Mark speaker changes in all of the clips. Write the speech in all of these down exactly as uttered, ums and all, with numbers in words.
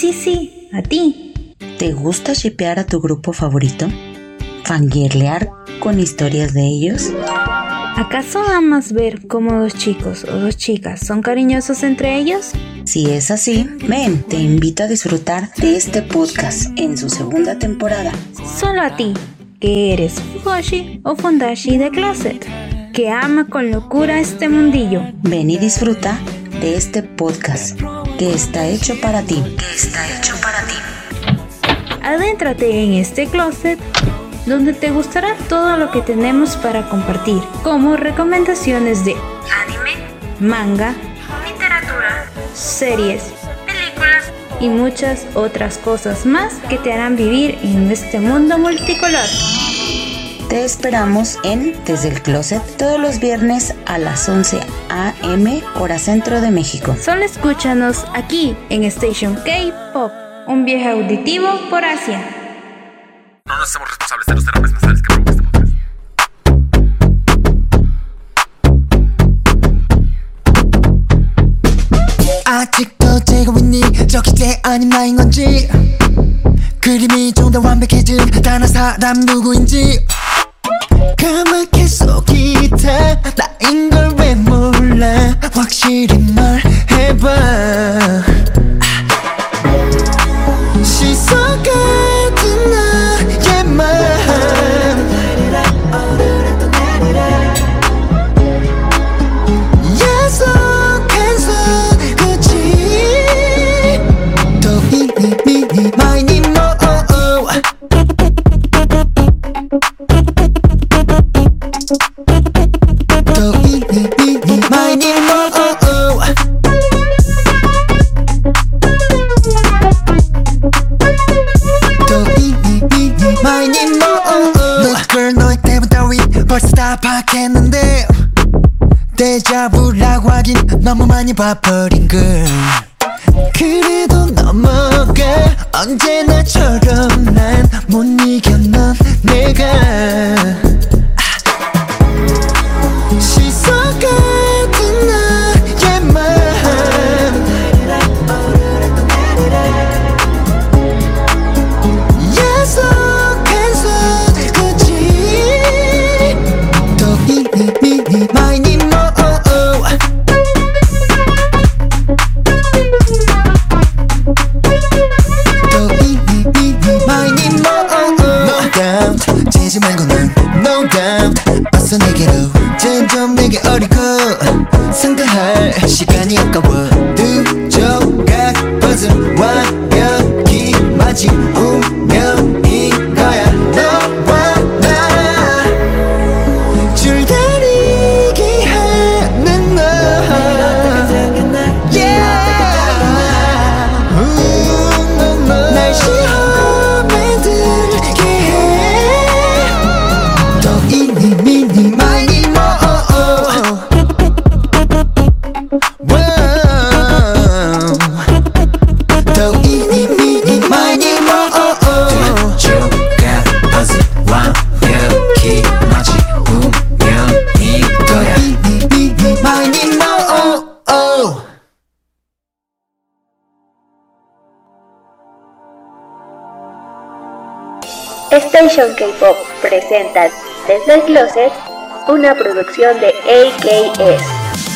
Speaker 1: sí, sí, a ti.
Speaker 2: ¿Te gusta shippear a tu grupo favorito? ¿Fangirlear con historias de ellos?
Speaker 1: ¿Acaso amas ver cómo dos chicos o dos chicas son cariñosos entre ellos?
Speaker 2: Si es así, ven, te invito a disfrutar de este podcast en su segunda temporada.
Speaker 1: Solo a ti, que eres Fujoshi o Fundashi de Closet, que ama con locura este mundillo.
Speaker 2: Ven y disfruta de este podcast que está hecho para ti. Que está hecho para ti.
Speaker 1: Adéntrate en este closet donde te gustará todo lo que tenemos para compartir, como recomendaciones de anime, manga, literatura, series, películas y muchas otras cosas más que te harán vivir en este mundo multicolor.
Speaker 2: Te esperamos en Desde el Closet todos los viernes a las once a eme hora centro de México.
Speaker 1: Solo escúchanos aquí en Station K-Pop, un viaje auditivo por Asia.
Speaker 3: No nos hacemos responsables de los derrames nasales que provoca este podcast.
Speaker 4: 아직도 재고 있니 저기 쟤 아님 나인 건지 그림이 좀 더 완벽해진 다른 사람 누구인지 까맣게 속이 다 나인 걸 왜 몰라 확실히 말해봐 시선 같은 나의 마음 야속한 손끝이 또 이니 미니 마이니 뭐 또 이니 미니 마이니 뭐 벌써 다 파악했는데 데자부라고 하긴 너무 많이 봐버린 걸 그래도 넘어가 언제나처럼 난 못 이겨 넌 내가 시선 같은 나의 마음 야속한 손끝이 또 이니 미니 마이니 뭐 또 이니 미니 마이니 뭐 No doubt 재지 말고 넌 No doubt 어서 내게로 점점 내게 어리고 상대할 시간이 아까워 늦어가 버스 완벽히 마치 운명인 거야 너와 나 줄다리기 하는 너 Yeah 음, 날 시험에 들게 해 또 이니 미니 마이니 뭐 또 이니 미니 마이니 뭐 들어가 버스 완벽히 마치 운명인 거야 이니 미니 마이니 뭐
Speaker 5: Station K-Pop presenta Desde el Closet, una producción de A K S.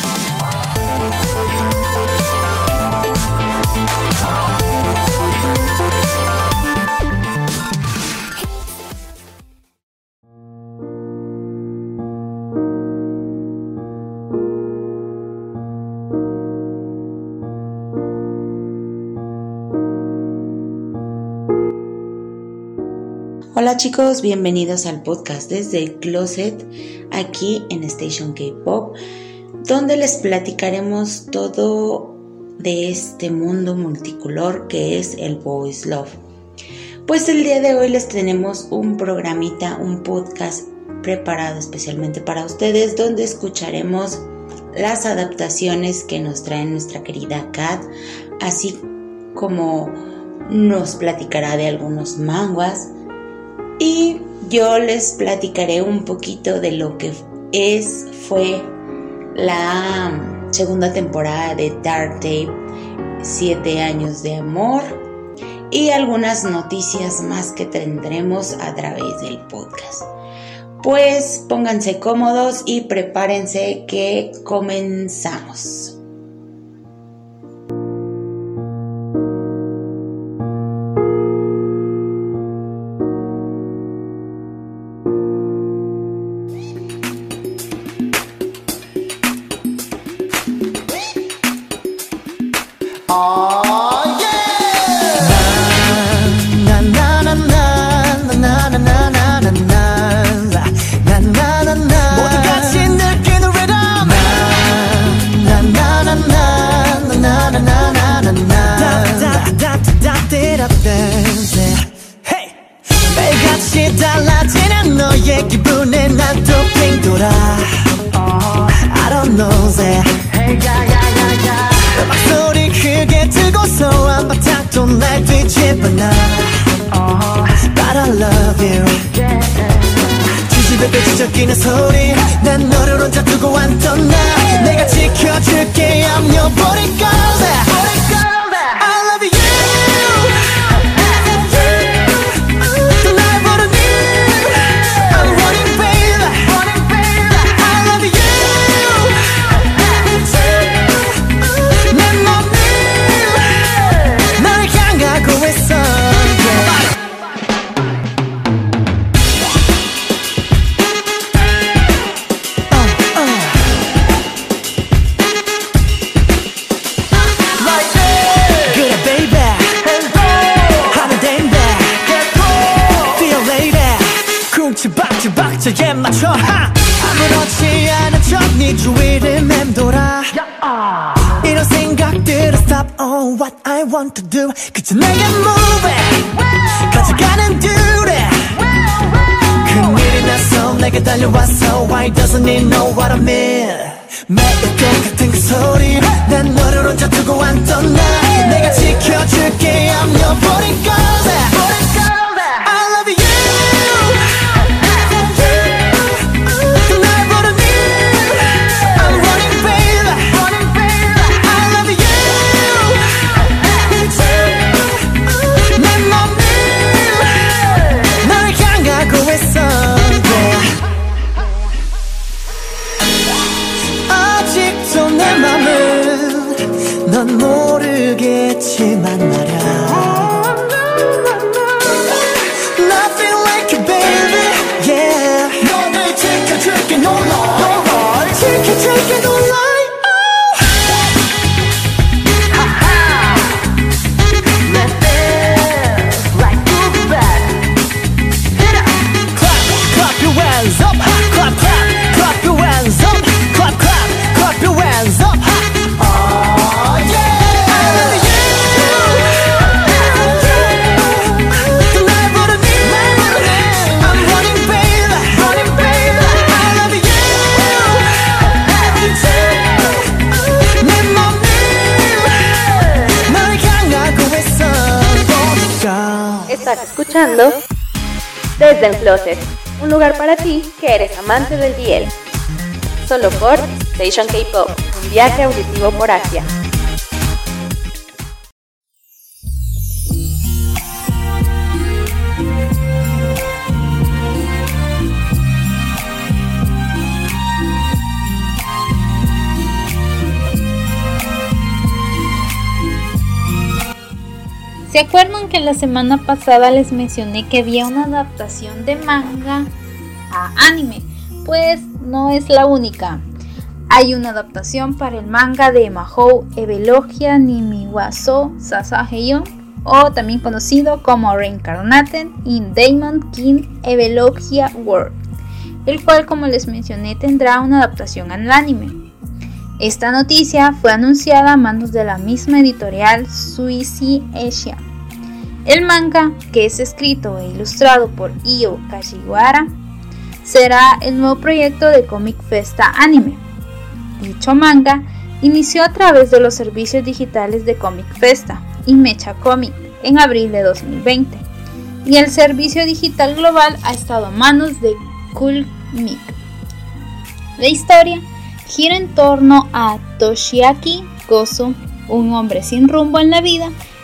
Speaker 2: Hola chicos, bienvenidos al podcast Desde el Closet, aquí en Station K-Pop, donde les platicaremos todo de este mundo multicolor que es el Boys Love. Pues el día de hoy les tenemos un programita, un podcast preparado especialmente para ustedes, donde escucharemos las adaptaciones que nos trae nuestra querida Kat, así como nos platicará de algunos manguas. Y yo les platicaré un poquito de lo que es, fue la segunda temporada de Dark Tape, Siete años de amor, y algunas noticias más que tendremos a través del podcast. Pues pónganse cómodos y prepárense que comenzamos.
Speaker 4: 달라지는 너의 기분에 난 또 빙 돌아 I don't know that 음악 소리 크게 틀고서 한바탕 또 날 뒤집어놔 But I love you 지지배 뺏어끼는 소리 난 너를 혼자 두고 안 떠나 내가 지켜줄게 I'm your bodyguard I love you 박자에 맞춰 아무렇지 않은 척 네 주위를 맴돌아 이런 생각들은 stop on what I want to do 그저 내게 move it 가져가는 duty 큰일이 나서 내게 달려왔어 Why doesn't he know what I mean 매일 똑같은 그 소리 난 너를 혼자 두고 안 떠나 내가 지켜줄게 I'm your bodyguard I love you 아직도 내 맘은 넌 모르겠지만 말야 Nothing like you baby yeah 너를 지켜줄게 no lie 지켜줄게 no lie
Speaker 5: Estás escuchando Desde el Closet, un lugar para ti que eres amante del D L. Solo por Station K-Pop, un viaje auditivo por Asia.
Speaker 1: ¿Se acuerdan que la semana pasada les mencioné que había una adaptación de manga a anime? Pues no es la única. Hay una adaptación para el manga de Mahou Evelogia Nimiwaso Sasageyo, o también conocido como Reincarnated in Demon King Evelogia World, el cual, como les mencioné, tendrá una adaptación al anime. Esta noticia fue anunciada a manos de la misma editorial Suisi Asia. El manga, que es escrito e ilustrado por Io Kashiwara, será el nuevo proyecto de Comic Festa Anime. Dicho manga inició a través de los servicios digitales de Comic Festa y Mecha Comic en abril de dos mil veinte, y el servicio digital global ha estado a manos de Coolmic. La historia gira en torno a Toshiaki Gozo, un hombre sin rumbo en la vida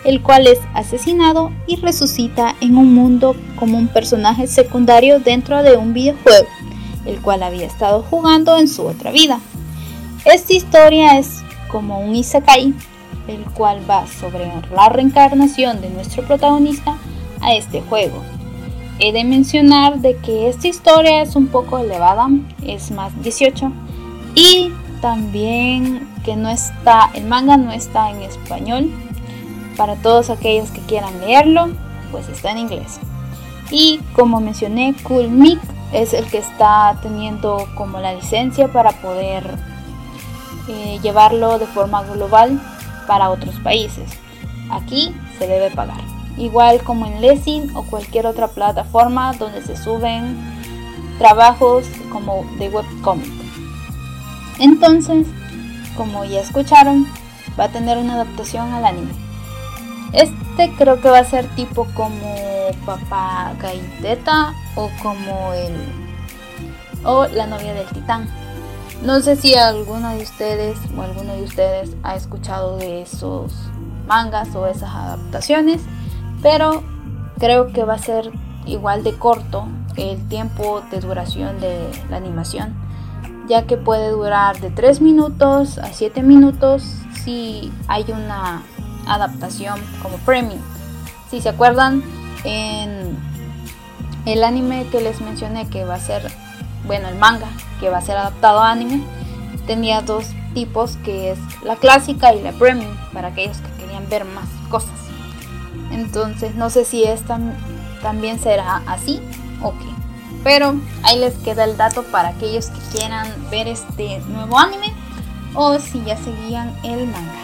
Speaker 1: el cual es asesinado y resucita en un mundo como un personaje secundario dentro de un videojuego, el cual había estado jugando en su otra vida. Esta historia es como un isekai, el cual va sobre la reencarnación de nuestro protagonista a este juego. He de mencionar de que esta historia es un poco elevada, es más dieciocho, y también que no está, el manga no está en español. Para todos aquellos que quieran leerlo, pues está en inglés. Y como mencioné, Cool Mic es el que está teniendo como la licencia para poder eh, llevarlo de forma global para otros países. Aquí se debe pagar, igual como en Lessing o cualquier otra plataforma donde se suben trabajos como de webcomic. Entonces, como ya escucharon, va a tener una adaptación al anime. Este creo que va a ser tipo como Papá Gaiteta o como el o la novia del titán. No sé si alguno de ustedes o alguno de ustedes ha escuchado de esos mangas o esas adaptaciones, pero creo que va a ser igual de corto el tiempo de duración de la animación, ya que puede durar de tres minutos a siete minutos si hay una adaptación como premium. Si se acuerdan, en el anime que les mencioné que va a ser, bueno, el manga que va a ser adaptado a anime, tenía dos tipos, que es la clásica y la premium, para aquellos que querían ver más cosas. Entonces no sé si esta también será así o qué, pero ahí les queda el dato para aquellos que quieran ver este nuevo anime o si ya seguían el manga.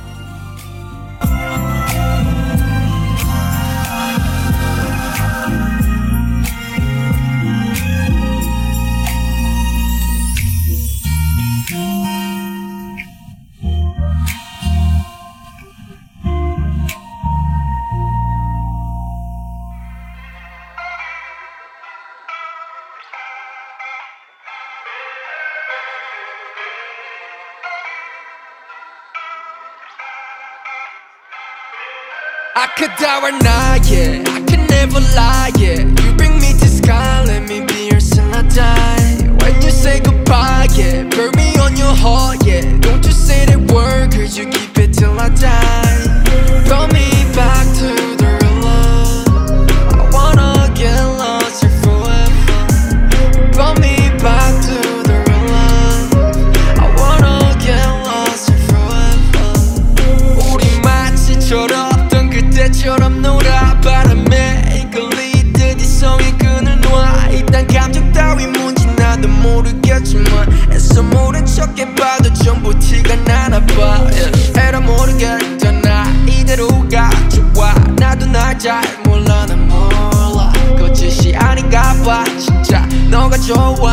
Speaker 4: I could die or not, yeah, I could never lie, yeah. You bring me to sky, let me be yours till I die. When you say goodbye, yeah, burn me on your heart, yeah. Don't you say that word, cause you keep it till I die. Brought me back to the real love, I wanna get lost here forever. Brought me back to the real love, I wanna get lost here forever. 우리 마치처럼 그때처럼 놀아 바람에 이끌리듯 이성의 끈을 놔. 일단 감정 따위 뭔지 나도 모르겠지만 애써 모른 척 해봐도 전부 티가 나나봐. yeah. 에라 모르겠잖아 이대로가 좋아. 나도 날 잘 몰라 난 몰라 거짓이 아닌가 봐 진짜 너가 좋아.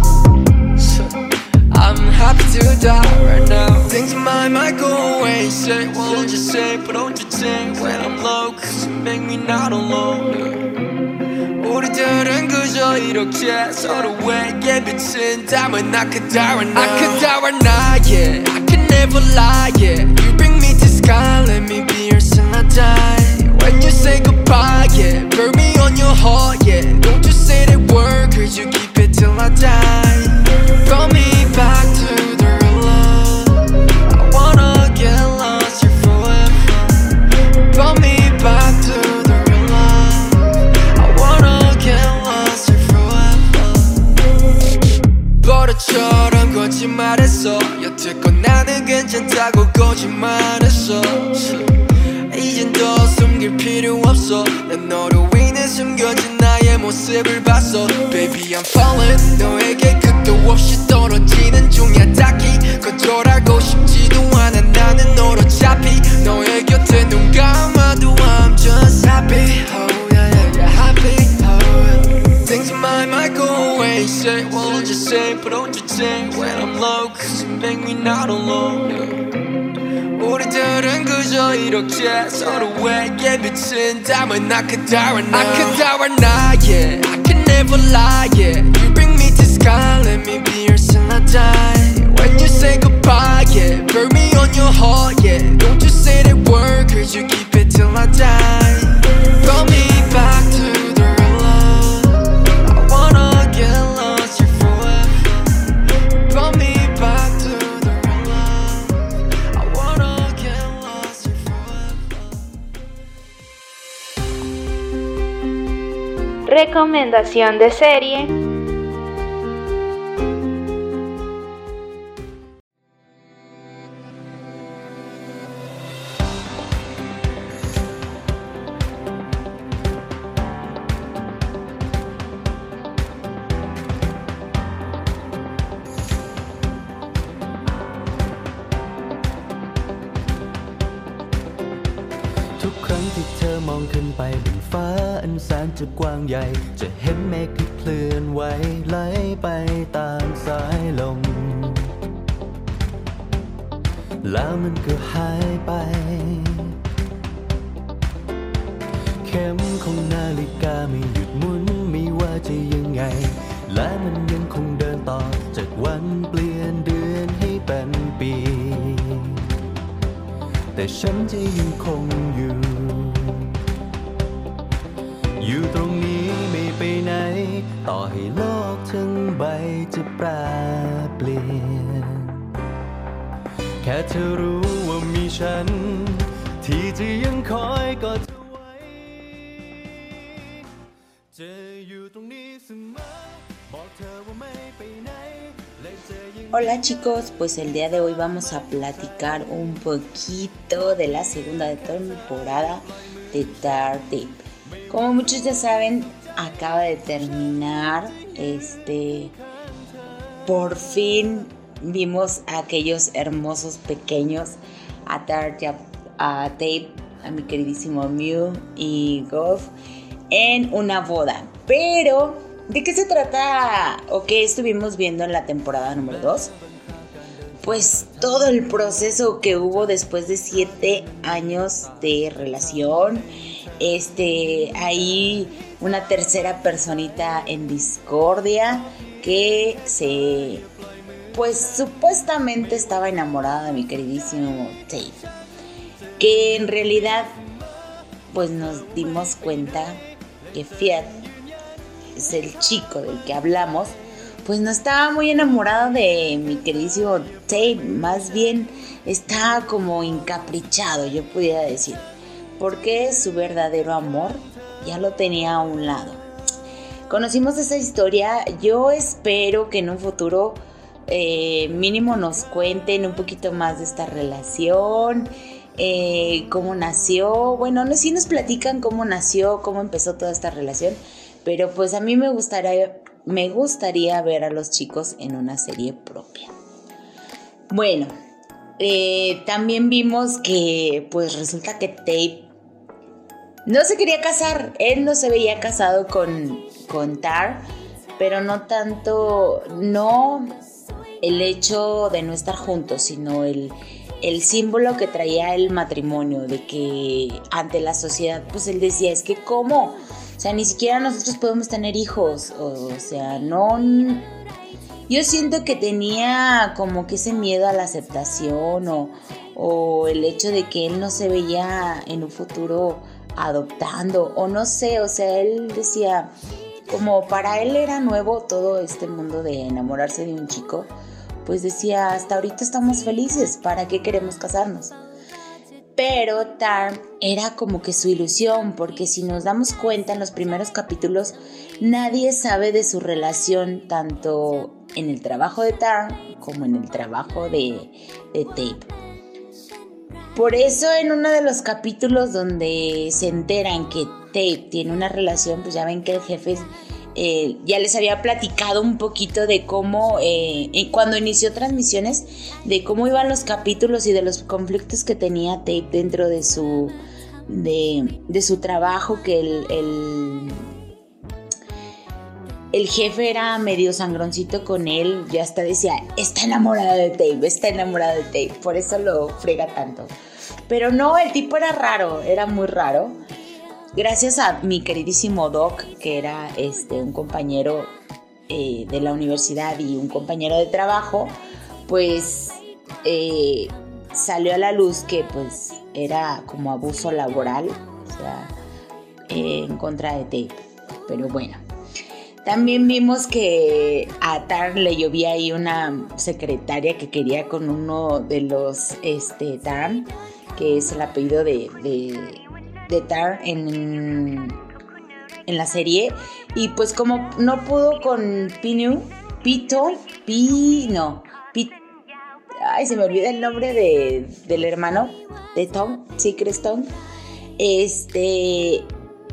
Speaker 4: I'm happy to die right now. Things in my mind go away. Say what I'll just say, but don't you think when I'm low, cause you make me not alone. 우리들은 그저 이렇게 서로에게 비친 담은 I could die right now. I could die right now, yeah. I could never lie, yeah. You bring me to sky, let me be yours till I die. When you say goodbye, yeah, burn me on your heart, yeah. Don't you say that word, cause you keep it till I die. Brought me back to the real love, I wanna get lost here forever. Brought me back to the real love, I wanna get lost here forever. 버릇처럼 거짓말했어. 여태껏 나는 괜찮다고 거짓말했어. 이젠 더 숨길 필요 없어. 난 너로 인해 숨겨진 나의 모습을 봤어. Baby I'm falling, 너에게 끝도 없이 떨어지는 중이야. 딱히 거절하고 싶지도 않아. 나는 널 어차피 너의 곁에 눈 감아도 I'm just happy. Oh yeah yeah yeah happy. Oh yeah. Things in my mind go away. Say what I'll just say, but don't you think when I'm low, cause you make me not alone. yeah. 우리들은 그저 이렇게 서로에게 비친 담은 I could die right now. I could die right now, yeah. I could never lie, yeah. You bring me to sky, let me be yours till I die. When you say goodbye, yeah, burn me on your heart, yeah. Don't you say that word, cause you keep it till
Speaker 5: recomendación de serie.
Speaker 4: ทุกครั้งที่เธอมองขึ้นไปบนฟ้าอันแสนจะกว้างใหญ่จะเห็นเมฆที่เคลื่อนไหวไหลไปตามสายลมแล้วมันก็หายไปเข็มของนาฬิกาไม่หยุดหมุนไม่ว่าจะยังไงและมันยังคงเดินต่อจากวันเปลี่ยนเดือนให้เป็นปีแต่ฉันจะยังคงอยู่อยู่ตรงนี้ไม่ไปไหนต่อให้โลกทั้งใบจะแปรเปลี่ยนแค่เธอรู้ว่ามีฉันที่จะยังคอยกอดเธอไว้จะอยู่ตรงนี้เสมอบอกเธอว่าไม่ไปไหน
Speaker 2: Hola chicos, pues el día de hoy vamos a platicar un poquito de la segunda temporada de Dark Tape. Como muchos ya saben, acaba de terminar, este, por fin vimos a aquellos hermosos pequeños, a Dark a Tape, a mi queridísimo Mew y Goff en una boda, pero ¿de qué se trata o qué estuvimos viendo en la temporada número dos? Pues todo el proceso que hubo después de siete años de relación. Este, hay una tercera personita en discordia que se, pues supuestamente estaba enamorada de mi queridísimo Tape. Que en realidad, pues nos dimos cuenta que Fiat, es el chico del que hablamos, pues no estaba muy enamorado de mi queridísimo Tape, más bien estaba como encaprichado, yo pudiera decir, porque su verdadero amor ya lo tenía a un lado. Conocimos esa historia, yo espero que en un futuro eh, mínimo nos cuenten un poquito más de esta relación, eh, cómo nació, bueno, no, sí nos platican cómo nació, cómo empezó toda esta relación. Pero pues a mí me gustaría, me gustaría ver a los chicos en una serie propia. Bueno, eh, también vimos que pues resulta que Tape no se quería casar. Él no se veía casado con, con Tar, pero no tanto, no el hecho de no estar juntos, sino el, el símbolo que traía el matrimonio, de que ante la sociedad, pues él decía, es que ¿cómo? O sea, ni siquiera nosotros podemos tener hijos, o, o sea, no... Yo siento que tenía como que ese miedo a la aceptación o, o el hecho de que él no se veía en un futuro adoptando, o no sé, o sea, él decía, como para él era nuevo todo este mundo de enamorarse de un chico, pues decía, hasta ahorita estamos felices, ¿para qué queremos casarnos? Pero Tar era como que su ilusión, porque si nos damos cuenta en los primeros capítulos, nadie sabe de su relación tanto en el trabajo de Tar como en el trabajo de, de Tape. Por eso en uno de los capítulos donde se enteran que Tape tiene una relación, pues ya ven que el jefe eh, ya les había platicado un poquito de cómo, eh, cuando inició transmisiones, de cómo iban los capítulos y de los conflictos que tenía Tape dentro de su, de, de su trabajo, que el, el, el jefe era medio sangroncito con él, ya hasta decía, está enamorado de Tape, está enamorado de Tape, por eso lo frega tanto. Pero no, el tipo era raro, era muy raro. Gracias a mi queridísimo Doc, que era este, un compañero eh, de la universidad y un compañero de trabajo, pues eh, salió a la luz que pues era como abuso laboral, o sea, eh, en contra de Tape. Pero bueno, también vimos que a Tar le llovía ahí una secretaria que quería con uno de los este, Taran, que es el apellido de... de de Tar en, en la serie. Y pues como no pudo con Pinu, Pito, Pi, no, Pi, ay, se me olvida el nombre de, del hermano de Tom, sí, ¿crees Tom? Este,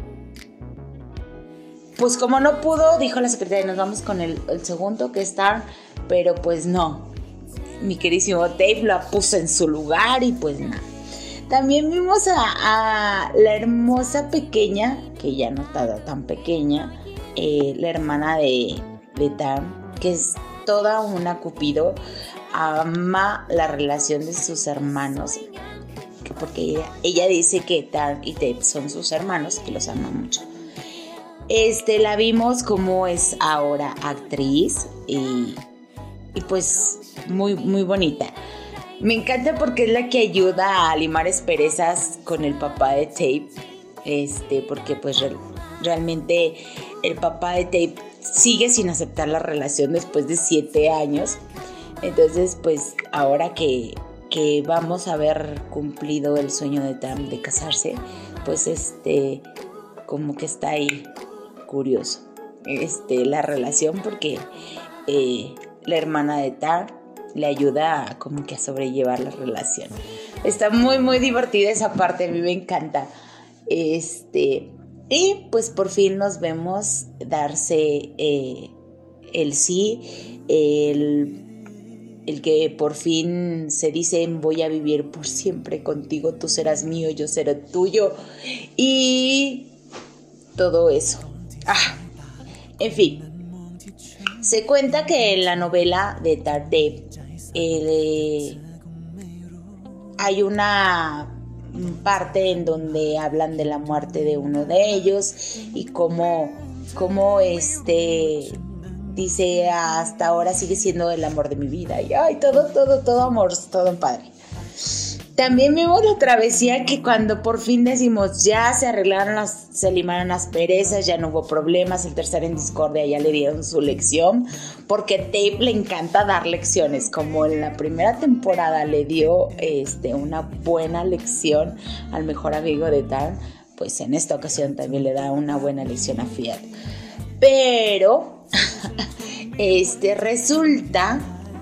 Speaker 2: pues como no pudo, dijo la secretaria, nos vamos con el, el segundo que está, pero pues no, mi queridísimo Dave la puso en su lugar y pues nada. También vimos a, a la hermosa pequeña, que ya no está tan pequeña, eh, la hermana de, de Tam, que es toda una cupido, ama la relación de sus hermanos, porque ella, ella dice que Tam y Dave son sus hermanos, que los ama mucho. Este, la vimos como es ahora actriz y, y pues muy, muy bonita. Me encanta porque es la que ayuda a limar asperezas con el papá de Tape, este, porque pues re- realmente el papá de Tape sigue sin aceptar la relación después de siete años. Entonces pues ahora que, que vamos a haber cumplido el sueño de Tam de casarse, pues este, como que está ahí curioso este, la relación, porque eh, la hermana de Tam le ayuda a, como que a sobrellevar la relación. Está muy muy divertida esa parte, a mí me encanta. Este, y pues por fin nos vemos darse eh, el sí, el, el que por fin se dicen voy a vivir por siempre contigo, tú serás mío, yo seré tuyo y todo eso. Ah, en fin. Se cuenta que en la novela de Tardep eh, hay una parte en donde hablan de la muerte de uno de ellos y cómo, cómo este dice hasta ahora sigue siendo el amor de mi vida y ay, todo, todo, todo amor, todo padre. También vimos la travesía que cuando por fin decimos ya se arreglaron las, se limaron las perezas, ya no hubo problemas, el tercer en discordia ya le dieron su lección, porque Tape le encanta dar lecciones, como en la primera temporada le dio este, una buena lección al mejor amigo de Tam, pues en esta ocasión también le da una buena lección a Fiat. Pero este resulta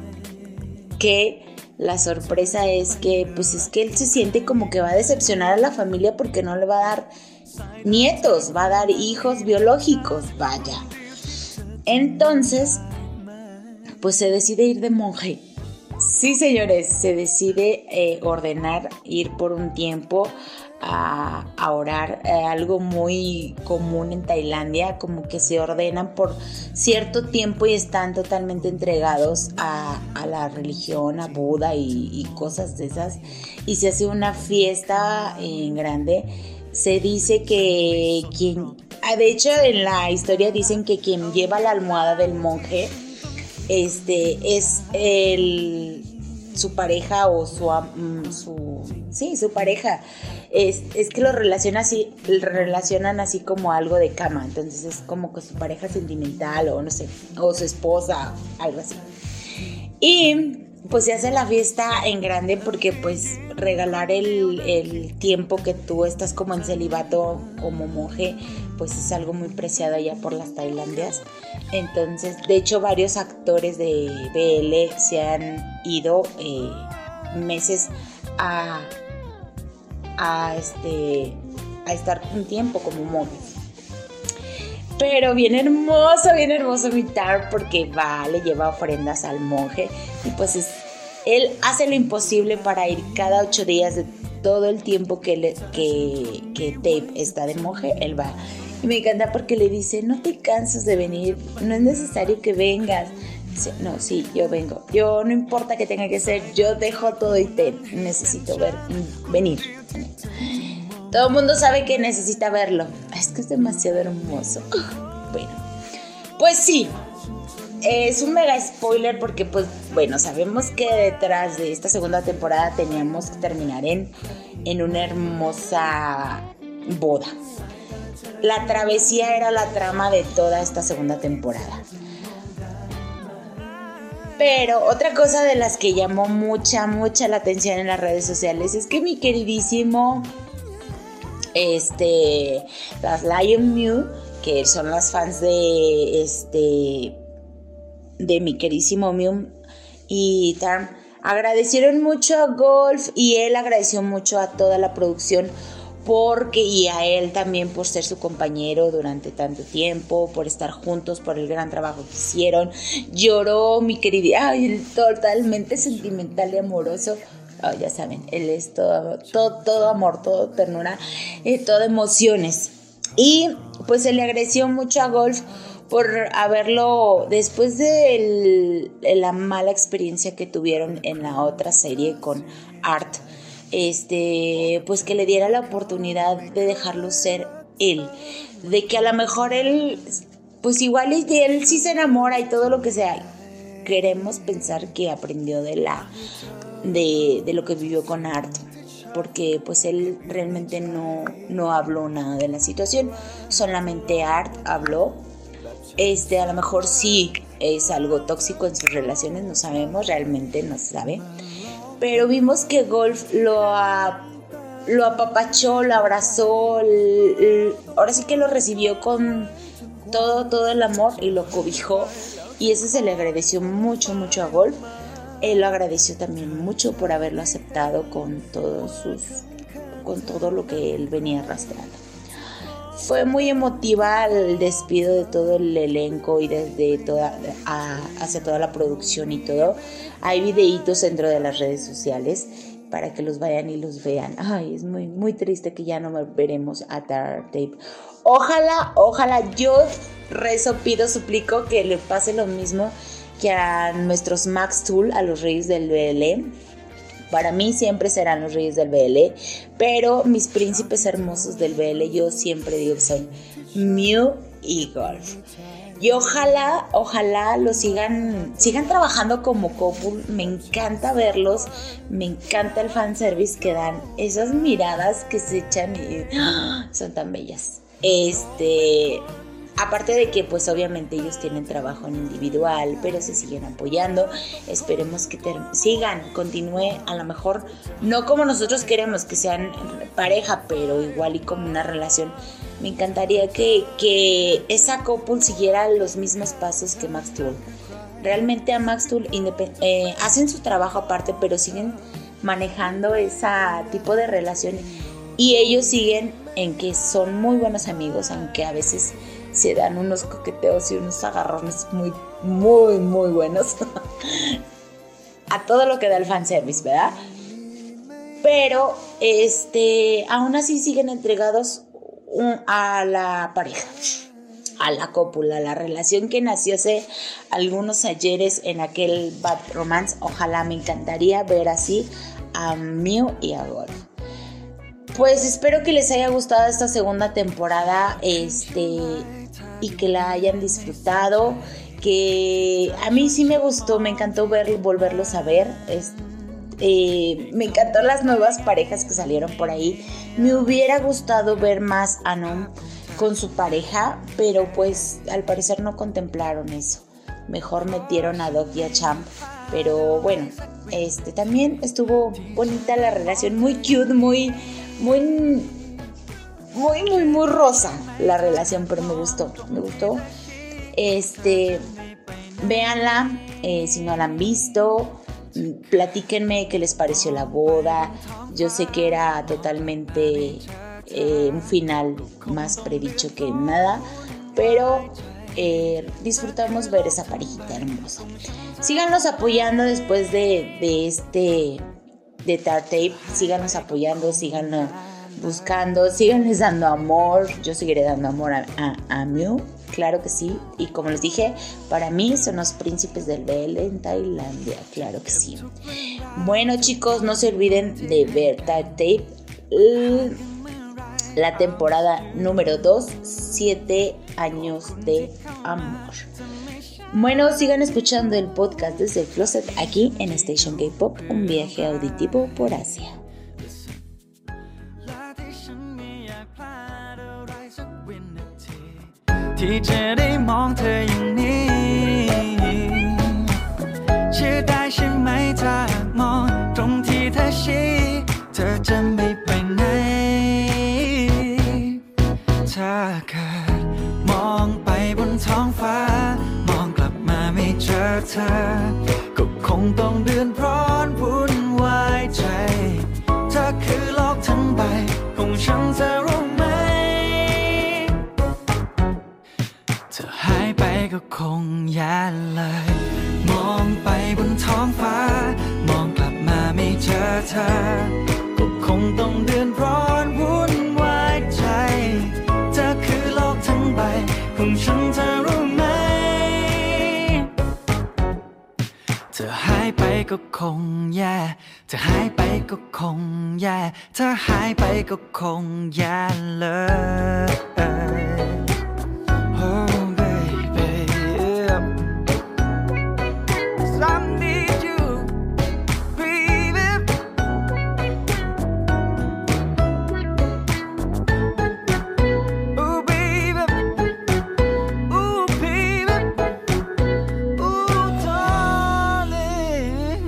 Speaker 2: que la sorpresa es que, pues es que él se siente como que va a decepcionar a la familia porque no le va a dar nietos, va a dar hijos biológicos, vaya. Entonces, pues se decide ir de monje. Sí, señores, se decide eh, ordenar ir por un tiempo a, a orar, eh, algo muy común en Tailandia, como que se ordenan por cierto tiempo y están totalmente entregados a, a la religión, a Buda y, y cosas de esas, y se hace una fiesta en grande. Se dice que quien, de hecho en la historia dicen que quien lleva la almohada del monje este es el su pareja o su, su sí, su pareja. Es, es que lo relaciona así, relacionan así como algo de cama. Entonces es como que su pareja sentimental o no sé, o su esposa, algo así. Y pues se hace la fiesta en grande porque pues regalar el, el tiempo que tú estás como en celibato como monje, pues es algo muy preciado allá por las Tailandias. Entonces, de hecho, varios actores de B L se han ido eh, meses a, a, este, a estar un tiempo como monjes. Pero bien hermoso, bien hermoso mi Tar, porque va, le lleva ofrendas al monje y pues es, él hace lo imposible para ir cada ocho días de todo el tiempo que, le, que, que Tape está de monje, él va. Y me encanta porque le dice, no te cansas de venir, no es necesario que vengas. Dice, no, sí, yo vengo, yo no importa que tenga que ser, yo dejo todo y te necesito ver, venir. Todo el mundo sabe que necesita verlo. Es que es demasiado hermoso. Bueno, pues sí. Es un mega spoiler porque, pues, bueno, sabemos que detrás de esta segunda temporada teníamos que terminar en, en una hermosa boda. La travesía era la trama de toda esta segunda temporada. Pero otra cosa de las que llamó mucha, mucha la atención en las redes sociales es que mi queridísimo... Este, las Lion Mew que son las fans de este de mi queridísimo Mew y Tarm, agradecieron mucho a Golf y él agradeció mucho a toda la producción porque y a él también por ser su compañero durante tanto tiempo, por estar juntos, por el gran trabajo que hicieron. Lloró mi querida, ay, totalmente sentimental y amoroso. Oh, ya saben, él es todo, todo, todo amor, todo ternura, eh, todo emociones. Y pues se le agradeció mucho a Golf por haberlo, después de el, la mala experiencia que tuvieron en la otra serie con Art, este, pues que le diera la oportunidad de dejarlo ser él, de que a lo mejor él, pues igual él sí se enamora y todo lo que sea. Queremos pensar que aprendió de la, de, de lo que vivió con Art, porque pues él realmente no, no habló nada de la situación, solamente Art habló. Este, a lo mejor sí es algo tóxico en sus relaciones, no sabemos, realmente no se sabe. Pero vimos que Golf lo, a, lo apapachó, lo abrazó, l, l, ahora sí que lo recibió con todo, todo el amor y lo cobijó. Y eso se le agradeció mucho, mucho a Golf. Él lo agradeció también mucho por haberlo aceptado con todos sus, con todo lo que él venía arrastrando. Fue muy emotiva el despido de todo el elenco y desde toda a, hacia toda la producción y todo. Hay videitos dentro de las redes sociales para que los vayan y los vean. Ay, es muy, muy triste que ya no veremos a Dark Tape. Ojalá, ojalá, yo rezo, pido, suplico que le pase lo mismo que a nuestros Max Tool, a los Reyes del B L E. Para mí siempre serán los Reyes del B L E, pero mis príncipes hermosos del B L E, yo siempre digo que son Mew y Golf. Y ojalá, ojalá los sigan, sigan trabajando como couple. Me encanta verlos, me encanta el fanservice que dan, esas miradas que se echan y ¡oh! Son tan bellas. Este... Aparte de que pues obviamente ellos tienen trabajo en individual, pero se siguen apoyando. Esperemos que ter- sigan, continúe, a lo mejor no como nosotros queremos que sean pareja, pero igual y como una relación. Me encantaría que, que esa couple siguiera los mismos pasos que Max Tool. Realmente a Max Tool independ- eh, hacen su trabajo aparte, pero siguen manejando ese tipo de relación. Y ellos siguen en que son muy buenos amigos, aunque a veces se dan unos coqueteos y unos agarrones muy, muy, muy buenos. A todo lo que da el fanservice, ¿verdad? Pero, este, aún así siguen entregados un, a la pareja, a la cópula, a la relación que nació hace algunos ayeres en aquel Bad Romance. Ojalá, me encantaría ver así a Mew y a Golf. Pues espero que les haya gustado esta segunda temporada, este, y que la hayan disfrutado, que a mí sí me gustó, me encantó ver, volverlos a ver, es, eh, me encantó las nuevas parejas que salieron por ahí. Me hubiera gustado ver más a Nom con su pareja, pero pues al parecer no contemplaron eso, mejor metieron a Doug y a Champ. Pero bueno, este también estuvo bonita la relación, muy cute, muy, muy, muy, muy, muy rosa la relación, pero me gustó, me gustó. Este, véanla, eh, si no la han visto, platíquenme qué les pareció la boda. Yo sé que era totalmente eh, un final más predicho que nada, pero eh, disfrutamos ver esa parejita hermosa. Síganos apoyando después de, de este de Dark Tape, síganos apoyando, síganos buscando, síganles dando amor. Yo seguiré dando amor a, a, a Mew, claro que sí. Y como les dije, para mí son los príncipes del B L en Tailandia, claro que sí. Bueno, chicos, no se olviden de ver Dark Tape, la temporada número dos, siete años de amor. Bueno, sigan escuchando el podcast desde el closet aquí en Station K-Pop, un viaje auditivo por Asia.
Speaker 4: Mong เธอก็คงต้องเดือดร้อนวุ่นวายใจเธอคือโลกทั้งใบของฉันจะรู้ไหมเธอหายไปก็คงแย่เลยมองไปบนท้องฟ้ามองกลับมาไม่เจอเธอก็คงต้องเดือดร้อนวุ่นวายใจเธอคือโลกทั้งใบของฉันจะรู้ไหมเธอหายไปก็คงแย่เธอหายไปก็คงแย่เธอหายไปก็คงแย่เลย Oh baby I need you baby Oh baby Oh baby Oh darling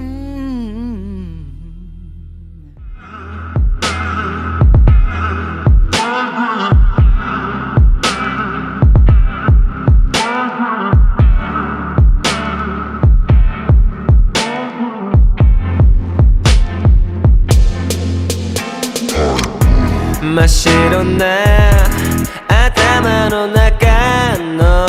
Speaker 6: 真っ白な頭の中の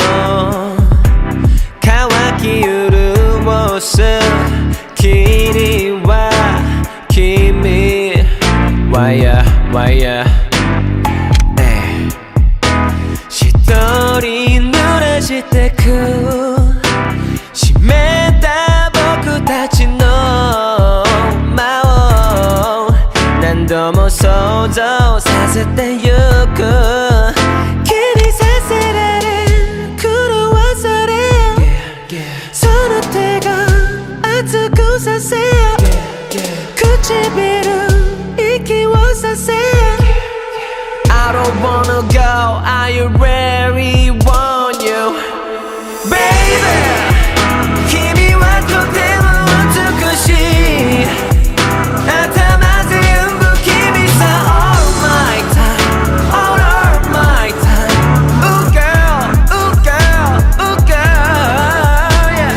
Speaker 6: 乾き潤す霧は君わやわや一人濡らしてく湿った僕たちの間を何度も想像させてゆく気にさせられ狂わされその手が熱くさせ唇息をさせ I don't wanna go I really want you Baby 君はとても美しい頭全部君さ All my time All of my time Ooh girl Ooh girl Ooh girl Yeah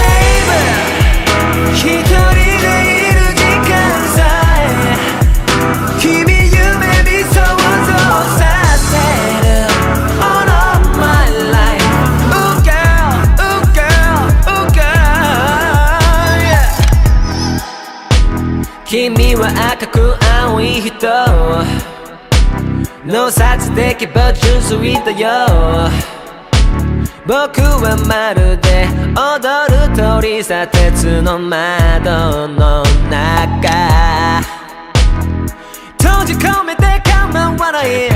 Speaker 6: Baby 一人でいる時間さえ君夢見想像させる All of my life Ooh girl Ooh girl Ooh girl Yeah 君は赤く青い人脳殺できば純粋だよ僕はまるで踊る鳥さ鉄の窓の中閉じ込めて構わない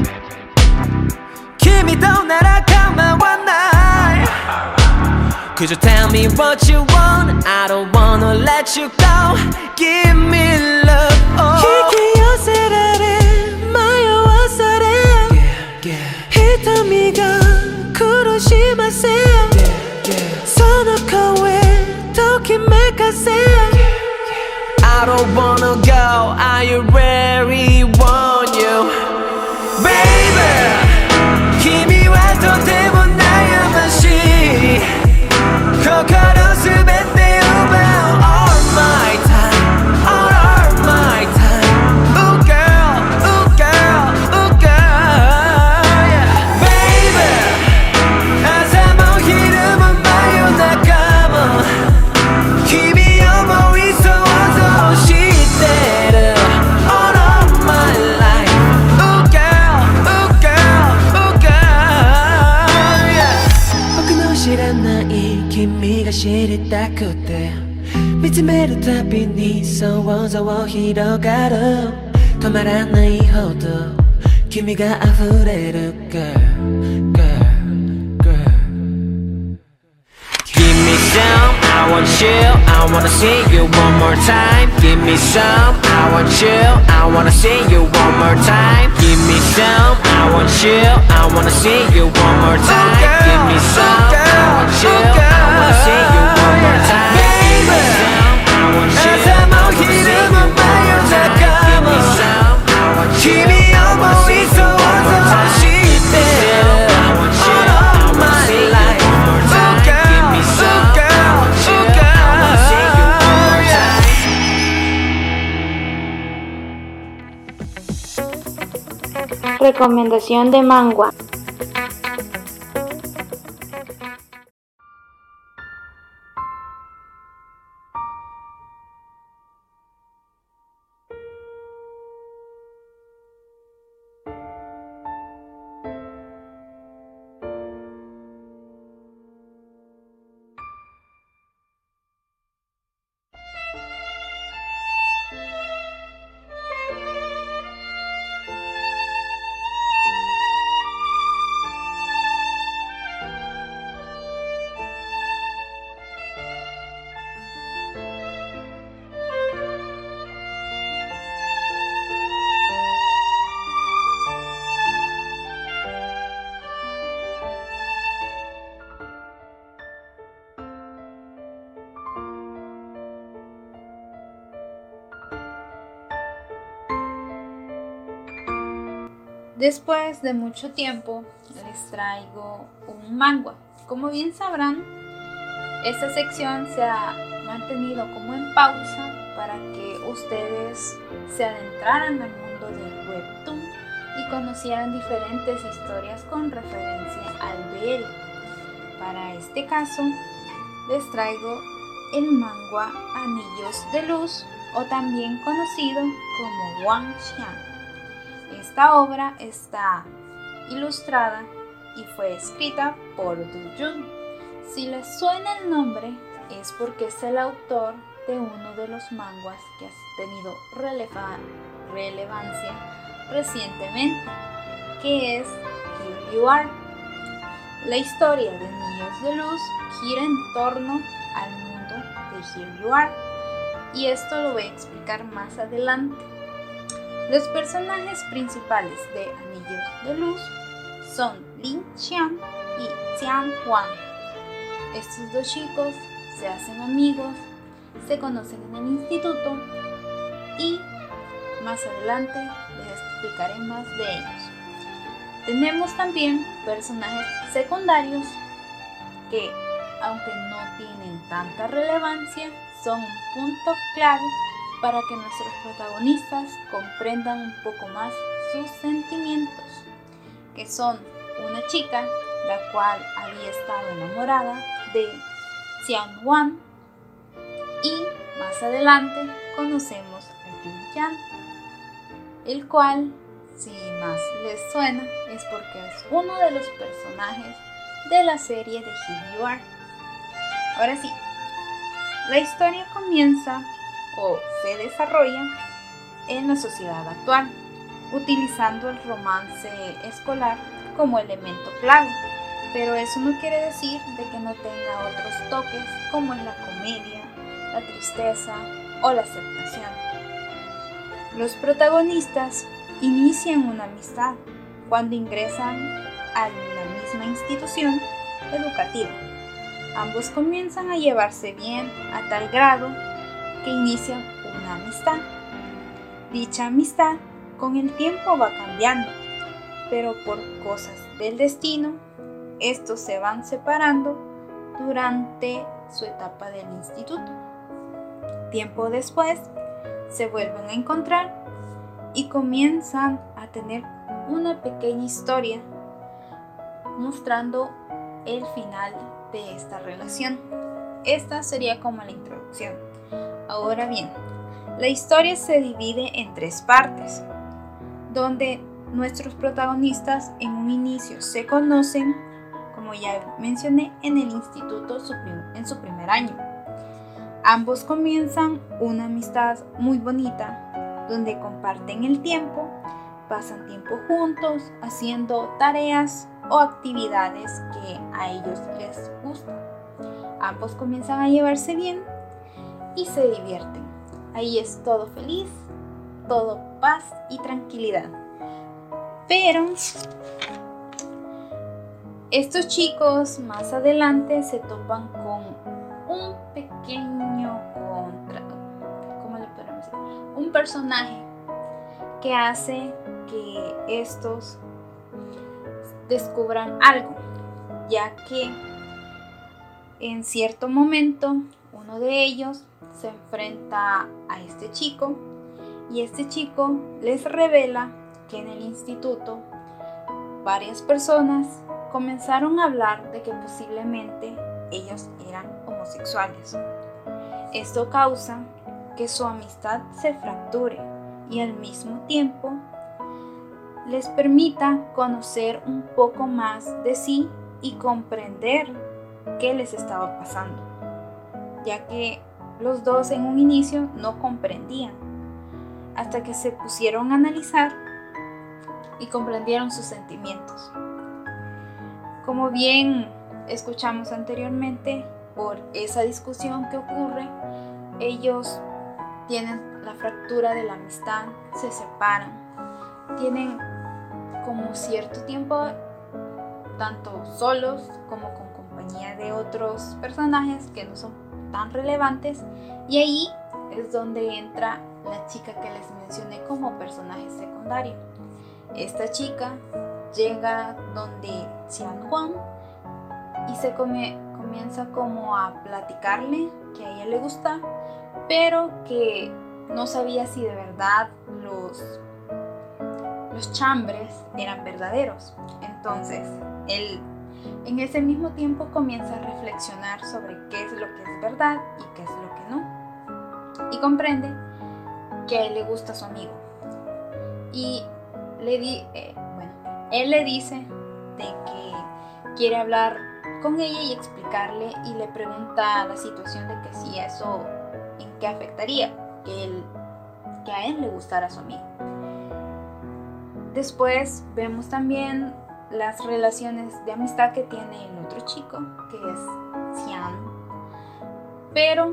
Speaker 6: 君となら構わない Could you tell me what you want? I don't wanna let you go Give me love、oh、引き寄せられ迷わされ、yeah, yeah、瞳が苦しませ、yeah, yeah、その声ときめかせ、I don't wanna go I really want you Baby 君はとても悩ましい心すべて奪う All my time All of my time Ooh girl Ooh girl Ooh girl Yeah Baby 朝も昼も真夜中も君をもい想像してる All of my life Ooh girl Ooh girl Ooh girl Yeah 僕の知らない君が知りたくて見つめるたびに想像広がる止まらないほど君が溢れる Girl Girl Girl Give me some I want you I wanna see you one more time Give me some I want you I wanna see you one more time Give me some I want you I wanna see you one more time Give me some I want you I wanna see you one more time Give me some I want you朝も昼も真夜中も君をもい想像してる All of my life Ooh girl Ooh girl
Speaker 1: Recomendación de manga.
Speaker 7: Después de mucho tiempo les traigo un manga. Como bien sabrán, esta sección se ha mantenido como en pausa para que ustedes se adentraran al mundo del webtoon y conocieran diferentes historias con referencia al B L. Para este caso les traigo el manga Anillos de Luz, o también conocido como Wang Xian. Esta obra está ilustrada y fue escrita por Du Jun. Si les suena el nombre es porque es el autor de uno de los manguas que ha tenido releva- relevancia recientemente, que es Here You Are. La historia de Anillos de Luz gira en torno al mundo de Here You Are, y esto lo voy a explicar más adelante. Los personajes principales de Anillos de Luz son Lin Xian y Xian Huang. Estos dos chicos se hacen amigos, se conocen en el instituto y más adelante les explicaré más de ellos. Tenemos también personajes secundarios que, aunque no tienen tanta relevancia, son un punto clave para que nuestros protagonistas comprendan un poco más sus sentimientos, que son una chica la cual había estado enamorada de Xian Wan, y más adelante conocemos a Yun Yan, el cual, si más les suena, es porque es uno de los personajes de la serie de Here You Are. Ahora sí, la historia comienza o se desarrolla en la sociedad actual, utilizando el romance escolar como elemento clave, pero eso no quiere decir de que no tenga otros toques como en la comedia, la tristeza o la aceptación. Los protagonistas inician una amistad cuando ingresan a la misma institución educativa. Ambos comienzan a llevarse bien a tal grado que inician una amistad. Dicha amistad con el tiempo va cambiando, pero por cosas del destino, estos se van separando durante su etapa del instituto. Tiempo después, se vuelven a encontrar y comienzan a tener una pequeña historia mostrando el final de esta relación. Esta sería como la introducción. Ahora bien, la historia se divide en tres partes, donde nuestros protagonistas en un inicio se conocen, como ya mencioné, en el instituto en su primer año. Ambos comienzan una amistad muy bonita, donde comparten el tiempo, pasan tiempo juntos, haciendo tareas o actividades que a ellos les gustan. Ambos comienzan a llevarse bien y se divierten. Ahí es todo feliz, todo paz y tranquilidad. Pero estos chicos más adelante se topan con un pequeño contra, ¿cómo le podemos decir? Un personaje que hace que estos descubran algo, ya que en cierto momento uno de ellos se enfrenta a este chico y este chico les revela que en el instituto varias personas comenzaron a hablar de que posiblemente ellos eran homosexuales. Esto causa que su amistad se fracture y al mismo tiempo les permita conocer un poco más de sí y comprender qué les estaba pasando, ya que los dos en un inicio no comprendían, hasta que se pusieron a analizar y comprendieron sus sentimientos. Como bien escuchamos anteriormente, por esa discusión que ocurre, ellos tienen la fractura de la amistad, se separan, tienen como cierto tiempo tanto solos como con compañía de otros personajes que no son tan relevantes, y ahí es donde entra la chica que les mencioné como personaje secundario. Esta chica llega donde Xian Juan y se come, comienza como a platicarle que a ella le gusta, pero que no sabía si de verdad los, los chambres eran verdaderos. Entonces, él en ese mismo tiempo comienza a reflexionar sobre qué es lo que es verdad y qué es lo que no. Y comprende que a él le gusta a su amigo. Y le di, eh, bueno, él le dice de que quiere hablar con ella y explicarle, y le pregunta la situación de que si eso en qué afectaría que, él, que a él le gustara a su amigo. Después vemos también las relaciones de amistad que tiene el otro chico, que es Xian, pero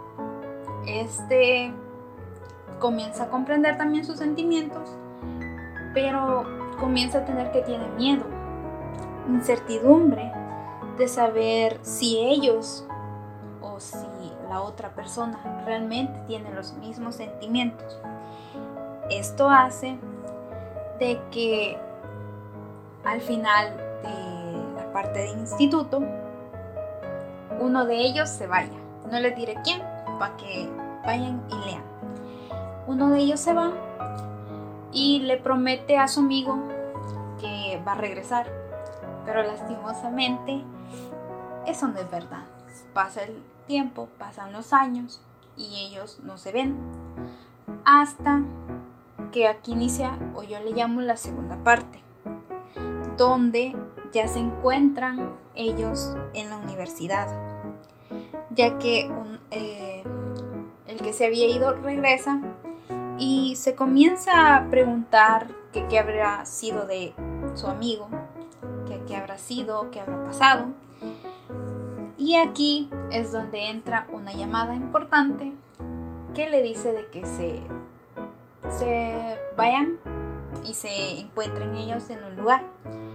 Speaker 7: este comienza a comprender también sus sentimientos, pero comienza a tener que tiene miedo, incertidumbre de saber si ellos o si la otra persona realmente tiene los mismos sentimientos. Esto hace de que al final de la parte de instituto, uno de ellos se vaya. No les diré quién, para que vayan y lean. Uno de ellos se va y le promete a su amigo que va a regresar, pero lastimosamente eso no es verdad. Pasa el tiempo, pasan los años y ellos no se ven, hasta que aquí inicia, o yo le llamo la segunda parte, donde ya se encuentran ellos en la universidad, ya que un, eh, el que se había ido regresa y se comienza a preguntar que qué habrá sido de su amigo, que qué habrá sido, qué habrá pasado. Y aquí es donde entra una llamada importante que le dice de que se, se vayan y se encuentren ellos en un lugar.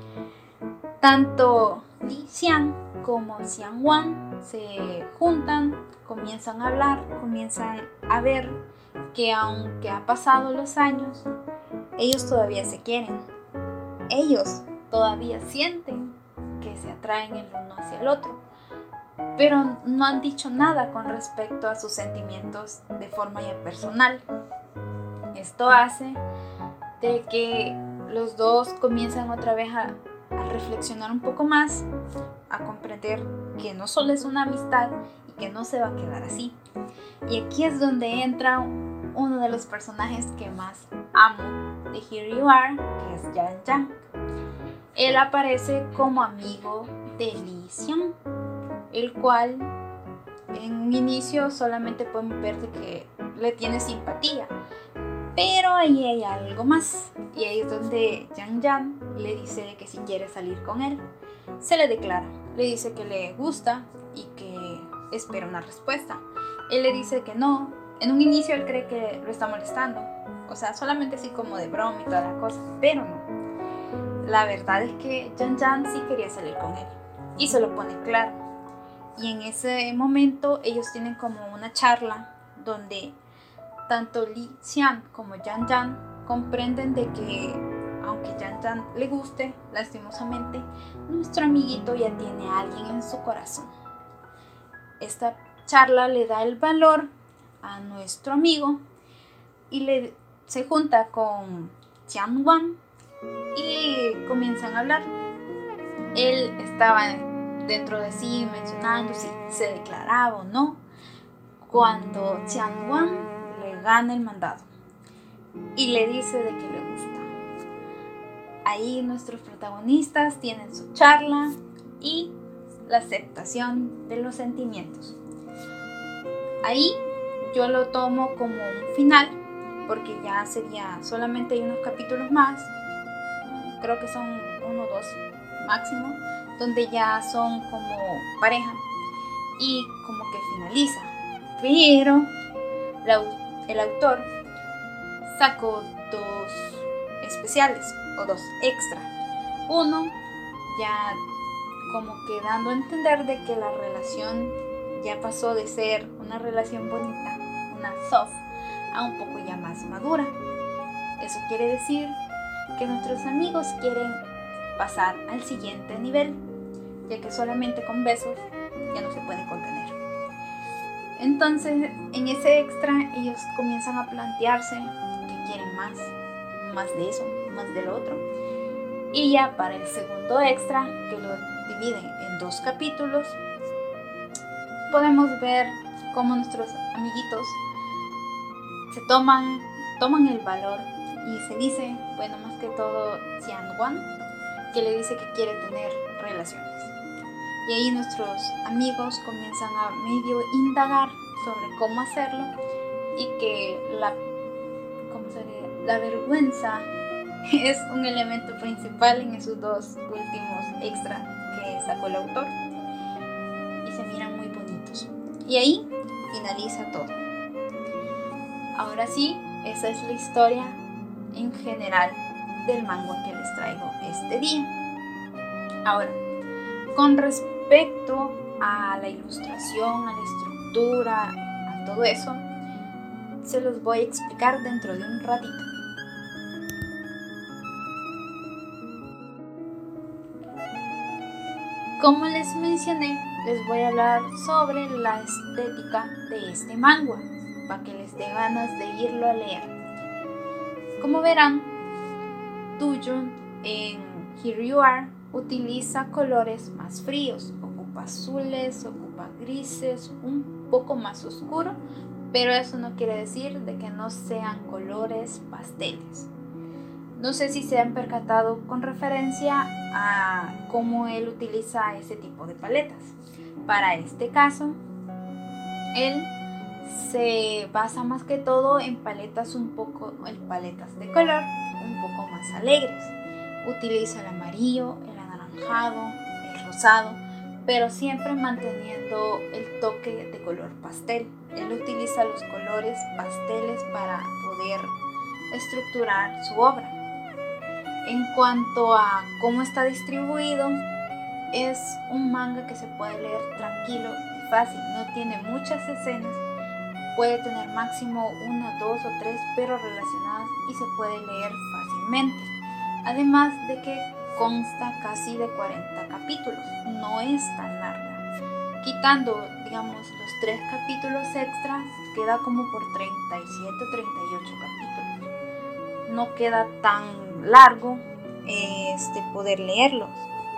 Speaker 7: Tanto Li Xian como Xian Wan se juntan, comienzan a hablar, comienzan a ver que aunque ha pasado los años, ellos todavía se quieren. Ellos todavía sienten que se atraen el uno hacia el otro, pero no han dicho nada con respecto a sus sentimientos de forma ya personal. Esto hace de que los dos comienzan otra vez a, a reflexionar un poco más, a comprender que no solo es una amistad y que no se va a quedar así. Y aquí es donde entra uno de los personajes que más amo de Here You Are, que es Yang Yang. Él aparece como amigo de Li Xian, el cual en un inicio solamente podemos ver de que le tiene simpatía, pero ahí hay algo más, y ahí es donde Yang Yang le dice de que si quiere salir con él. Se le declara, le dice que le gusta y que espera una respuesta. Él le dice que no. En un inicio él cree que lo está molestando, o sea, solamente así como de broma y toda la cosa, pero no. La verdad es que Yang Yang sí quería salir con él y se lo pone claro. Y en ese momento ellos tienen como una charla donde tanto Li Xian como Yang Yang comprenden de que aunque Yang Yang le guste, lastimosamente nuestro amiguito ya tiene a alguien en su corazón. Esta charla le da el valor a nuestro amigo y le, se junta con Tianwan y comienzan a hablar. Él estaba dentro de sí mencionando si se declaraba o no, cuando Tianwan le gana el mandado y le dice de que le gusta. Ahí nuestros protagonistas tienen su charla y la aceptación de los sentimientos. Ahí yo lo tomo como un final, porque ya sería solamente hay unos capítulos más, creo que son uno o dos máximo, donde ya son como pareja y como que finaliza. Pero la, el autor sacó dos especiales o dos extra. Uno ya como que dando a entender de que la relación ya pasó de ser una relación bonita, una soft, a un poco ya más madura. Eso quiere decir que nuestros amigos quieren pasar al siguiente nivel, ya que solamente con besos ya no se puede contener. Entonces, en ese extra ellos comienzan a plantearse que quieren más, más de eso, más de lo otro. Y ya para el segundo extra, que lo dividen en dos capítulos, podemos ver cómo nuestros amiguitos se toman, toman el valor y se dice, bueno, más que todo Tianwan, que le dice que quiere tener relaciones. Y ahí nuestros amigos comienzan a medio indagar sobre cómo hacerlo y que la, ¿cómo sería? La vergüenza es un elemento principal en esos dos últimos extra que sacó el autor y se miran muy bonitos. Y ahí finaliza todo. Ahora sí, esa es la historia en general del manga que les traigo este día. Ahora, con respecto a la ilustración, a la estructura, a todo eso, se los voy a explicar dentro de un ratito. Como les mencioné, les voy a hablar sobre la estética de este manga, para que les dé ganas de irlo a leer. Como verán, Dujun en Here You Are utiliza colores más fríos, ocupa azules, ocupa grises, un poco más oscuro, pero eso no quiere decir de que no sean colores pasteles. No sé si se han percatado con referencia a cómo él utiliza ese tipo de paletas. Para este caso, él se basa más que todo en paletas un poco, en paletas de color un poco más alegres. Utiliza el amarillo, el anaranjado, el rosado, pero siempre manteniendo el toque de color pastel. Él utiliza los colores pasteles para poder estructurar su obra. En cuanto a cómo está distribuido, es un manga que se puede leer tranquilo y fácil. No tiene muchas escenas, puede tener máximo una, dos o tres, pero relacionadas y se puede leer fácilmente. Además de que consta casi de cuarenta capítulos, no es tan larga. Quitando, digamos, los tres capítulos extras, queda como por treinta y siete o treinta y ocho capítulos. No queda tan largo este poder leerlos,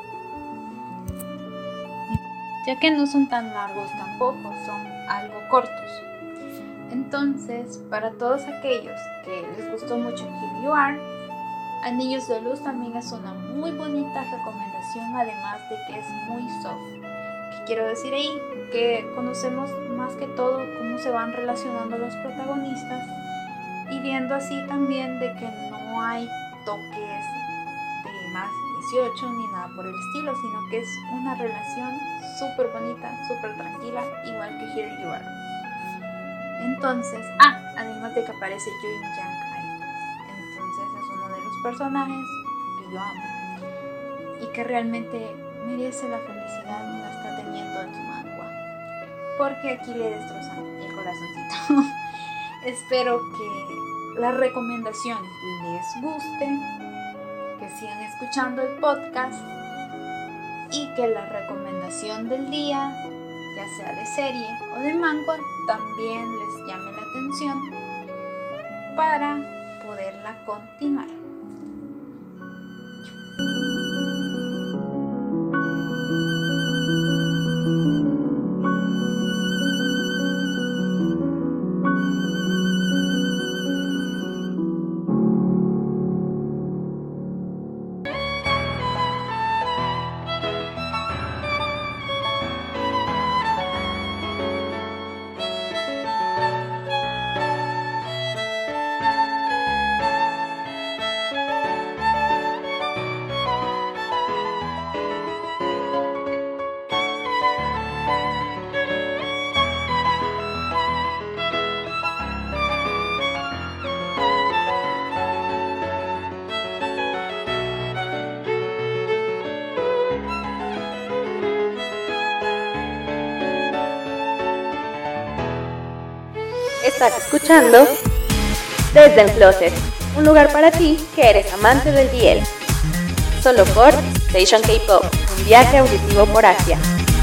Speaker 7: ya que no son tan largos tampoco, son algo cortos. Entonces, para todos aquellos que les gustó mucho Here You Are, Anillos de Luz también es una muy bonita recomendación, además de que es muy soft. ¿Qué quiero decir ahí? Que conocemos más que todo cómo se van relacionando los protagonistas y viendo así también de que no hay toques de más dieciocho ni nada por el estilo, sino que es una relación súper bonita, súper tranquila, igual que Here You Are. Entonces, ah, además de que aparece Yoon Yang ahí. Entonces es uno de los personajes que yo amo y que realmente merece la felicidad y la está teniendo en su manga, porque aquí le destrozan el corazoncito. Espero que la recomendación les guste, que sigan escuchando el podcast y que la recomendación del día, ya sea de serie o de manga, también les llame la atención para poderla continuar.
Speaker 5: Estás escuchando Desde el Closet, un lugar para ti que eres amante del D L. Solo por Station K-Pop, un viaje auditivo por Asia.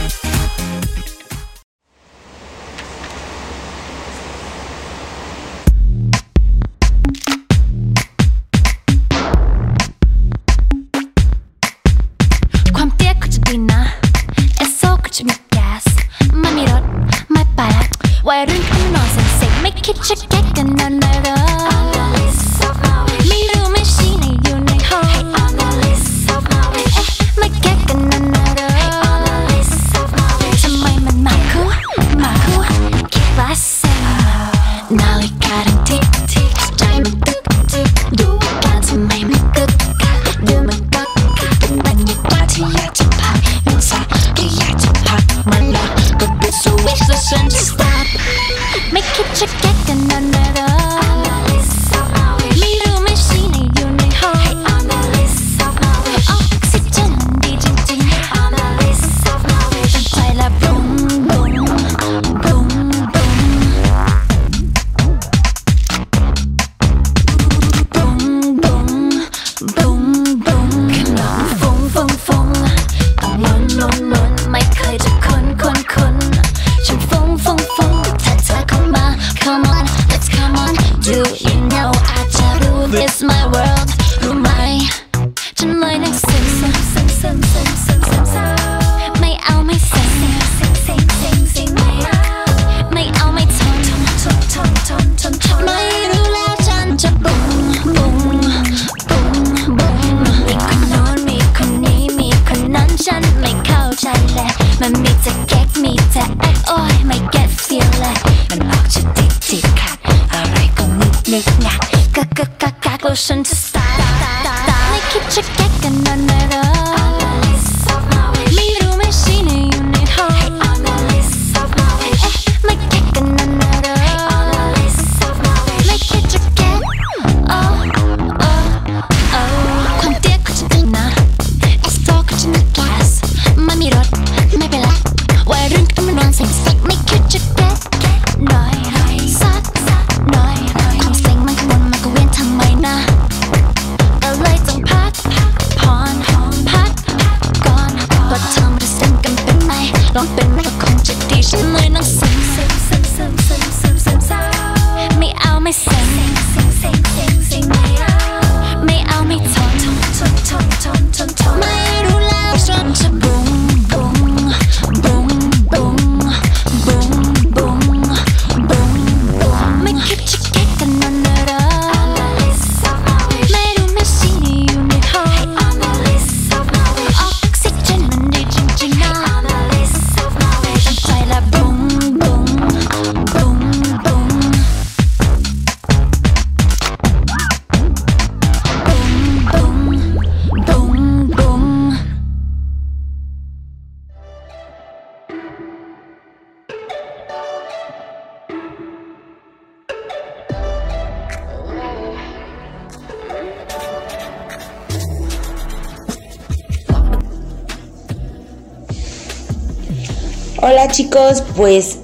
Speaker 2: Hola chicos, pues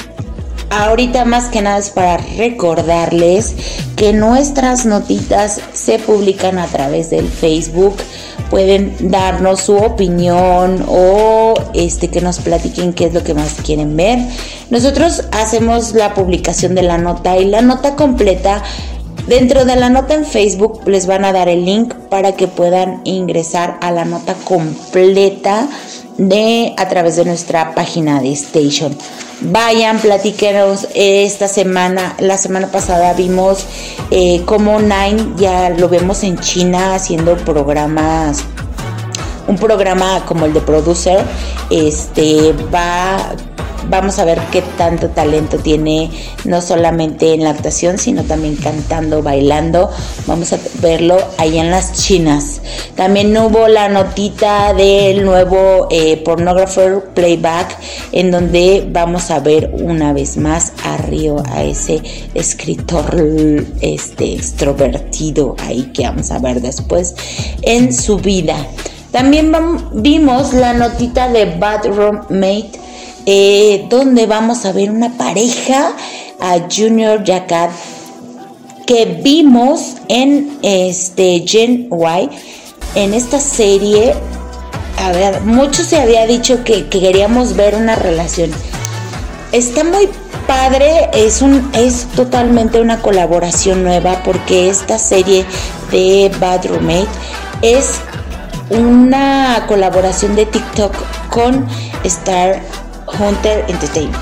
Speaker 2: ahorita más que nada es para recordarles que nuestras notitas se publican a través del Facebook. Pueden darnos su opinión o este que nos platiquen qué es lo que más quieren ver. Nosotros hacemos la publicación de la nota y la nota completa. Dentro de la nota en Facebook les van a dar el link para que puedan ingresar a la nota completa de a través de nuestra página de Station. Vayan, platíquenos. Esta semana, la semana pasada vimos eh, cómo Nine, ya lo vemos en China haciendo programas, un programa como el de Producer. Este va Vamos a ver qué tanto talento tiene, no solamente en la actuación, sino también cantando, bailando. Vamos a verlo allá en las Chinas. También hubo la notita del nuevo eh, Pornographer Playback, en donde vamos a ver una vez más a Ryo, a ese escritor este, extrovertido ahí que vamos a ver después en su vida. También vimos la notita de Bad Roommate, Eh, donde vamos a ver una pareja a Junior Jacket que vimos en este Gen Y, en esta serie. A ver, mucho se había dicho que, que queríamos ver una relación. Está muy padre, es un es totalmente una colaboración nueva, porque esta serie de Bad Roommate es una colaboración de TikTok con Star Hunter Entertainment.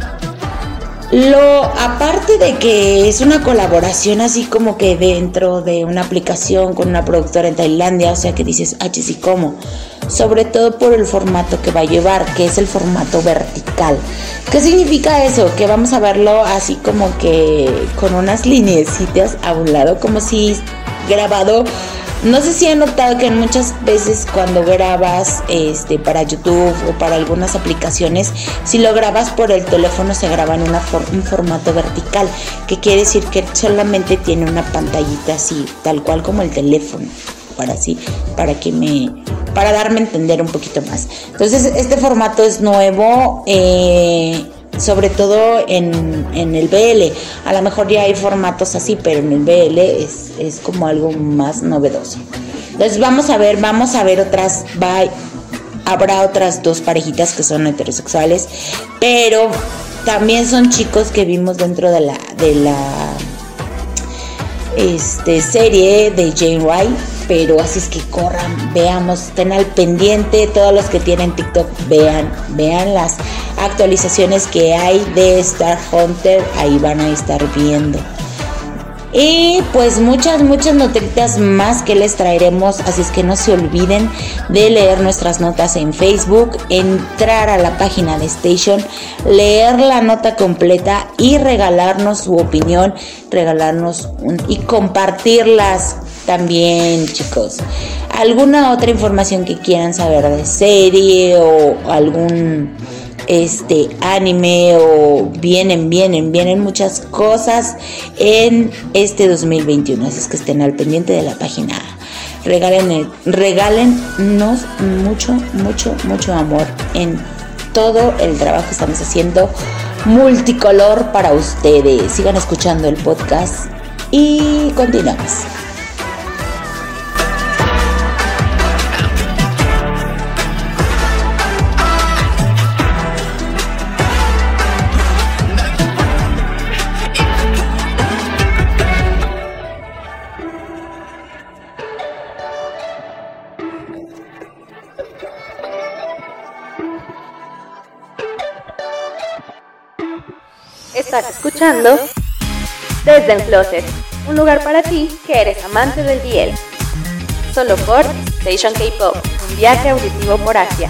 Speaker 2: Lo aparte de que es una colaboración así como que dentro de una aplicación con una productora en Tailandia, o sea que dices, ah, sí, ¿cómo? Sobre todo por el formato que va a llevar, que es el formato vertical. ¿Qué significa eso? Que vamos a verlo así como que con unas lineecitas a un lado, como si grabado. No sé si han notado que muchas veces cuando grabas este, para YouTube o para algunas aplicaciones, si lo grabas por el teléfono se graba en una for- un formato vertical, que quiere decir que solamente tiene una pantallita así, tal cual como el teléfono, para así, para que me, para darme a entender un poquito más. Entonces este formato es nuevo, eh, sobre todo en, en el B L. A lo mejor ya hay formatos así, pero en el B L es, es como algo más novedoso. Entonces vamos a ver, vamos a ver otras, va, habrá otras dos parejitas que son heterosexuales, pero también son chicos que vimos dentro de la, de la este, serie de Gen Y. Pero así es que corran, veamos, estén al pendiente, todos los que tienen TikTok, vean, vean las actualizaciones que hay de Star Hunter, ahí van a estar viendo. Y pues muchas, muchas notitas más que les traeremos, así es que no se olviden de leer nuestras notas en Facebook, entrar a la página de Station, leer la nota completa y regalarnos su opinión, regalarnos un, y compartirlas también, chicos. ¿Alguna otra información que quieran saber de serie o algún este anime o vienen, vienen, vienen muchas cosas en este dos mil veintiuno, así es que estén al pendiente de la página. Regalen, regálennos mucho, mucho, mucho amor en todo el trabajo que estamos haciendo multicolor para ustedes. Sigan escuchando el podcast y continuamos.
Speaker 5: Estás escuchando Desde el Closet, un lugar para ti que eres amante del D L. Solo por Station K-Pop, un viaje auditivo por Asia.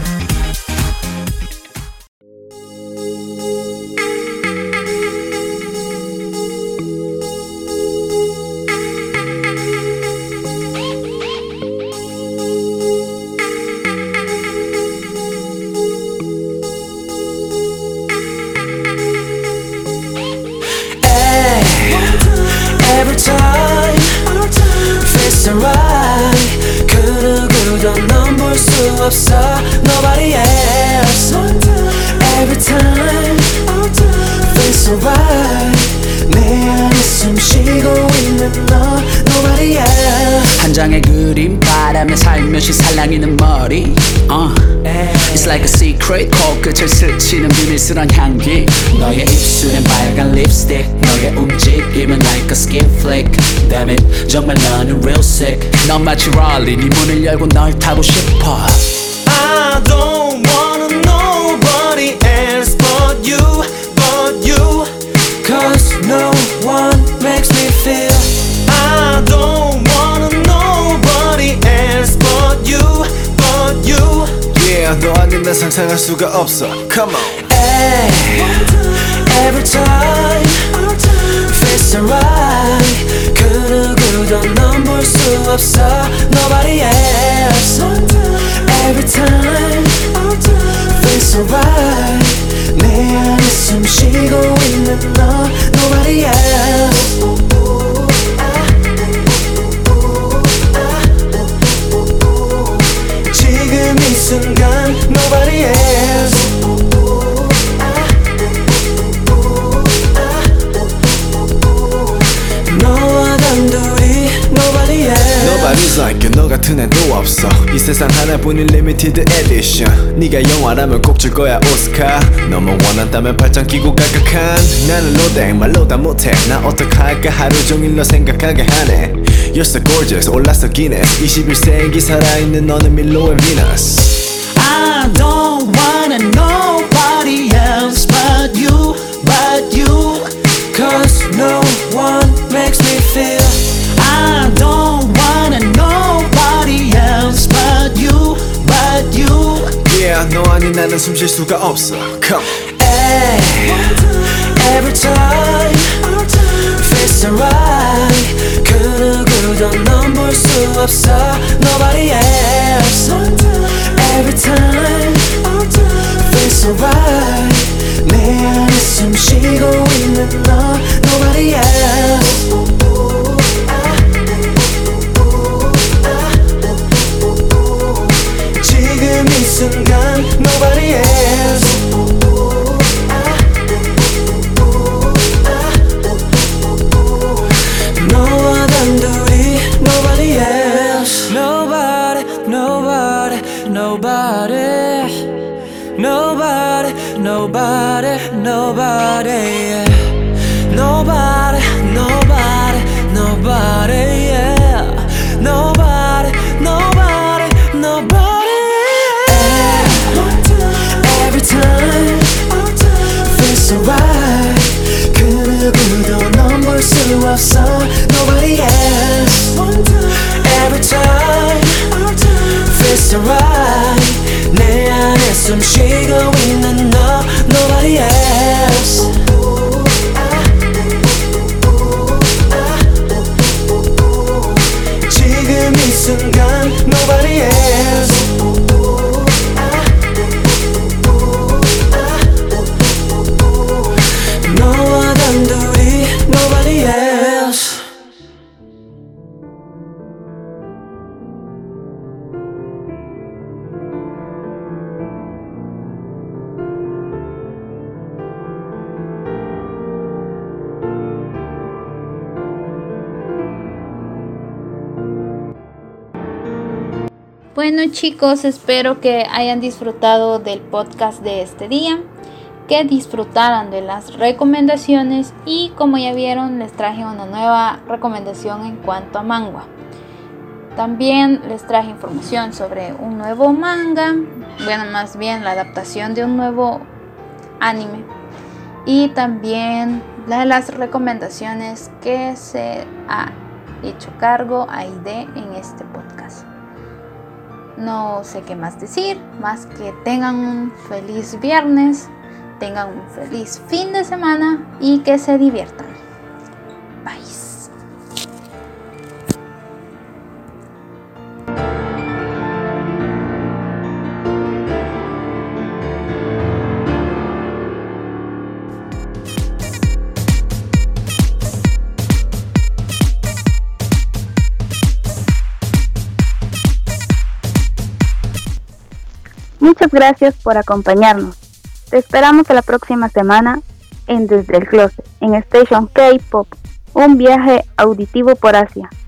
Speaker 6: 없어 nobody else every time feels alright 내 안에 숨 쉬고 있는 너 nobody else 한 장의 그림 바람에 살며시 살랑이는 머리 uh. It's like a secret 코끝을 스치는 비밀스런 향기 너의 입술엔 빨간 립스틱 너의 움직임은 like a skin flick Damn it 정말 너는 real sick 넌 마치 랄리 네 문을 열고 널 타고 싶어 I don't wanna nobody else but you, but you Cause no one makes me feel I don't wanna nobody else but you, but you Yeah, 너 아닌 난 상상할 수가 없어 Come on hey, Every time Feels alright 그 누구도 넌 볼 수 없어 Nobody else Every time Feels alright 내 안에 숨 쉬고 있는 너 Nobody else 지금 이 순간 Nobody else 말이잖아 너 같은 애도 없어 이 세상 하나뿐인 리미티드 에디션 네가 영화라면 꼭 줄 거야 오스카 너무 원한다면 발장 끼고 갈각한 나는 로댕 말로 다 못해 나 어떡할까 하루 종일 너 생각하게 하네 You're so gorgeous 올랐어 기네스 이십일 세기 살아있는 너는 밀로의 비너스
Speaker 4: I don't wanna nobody else but you, but you
Speaker 6: Cause no one makes me feel
Speaker 4: I don't wanna nobody else but you, but you
Speaker 6: Yeah 너 아닌 나는 숨 쉴 수가 없어 Come
Speaker 4: Ay, every time feels alright 그 누구도 넌 볼 수 없어 Nobody else Every time feels alright 내 안에 숨 쉬고 있는 너 Nobody else 지금 이 순간 Nobody else 너와 단둘이 Nobody else
Speaker 6: Nobody, nobody, nobody Nobody, nobody, nobody yeah. Nobody, nobody, nobody yeah. Nobody, nobody, nobody
Speaker 4: yeah. Every time feels alright 그 누구도 넌 볼 수 없어 Nobody else Every time feels alright 내 안에 숨 쉬고 있는 너 Nobody else 지금 이 순간 Nobody else 너와 단둘이 Nobody else
Speaker 1: Bueno chicos, espero que hayan disfrutado del podcast de este día, que disfrutaran de las recomendaciones y como ya vieron les traje una nueva recomendación en cuanto a manga. También les traje información sobre un nuevo manga, bueno más bien la adaptación de un nuevo anime y también de las recomendaciones que se ha hecho cargo A I D en este podcast. No sé qué más decir, más que tengan un feliz viernes, tengan un feliz fin de semana y que se diviertan. Bye.
Speaker 5: Muchas gracias por acompañarnos. Te esperamos la próxima semana en Desde el Closet, en Station K-Pop, un viaje auditivo por Asia.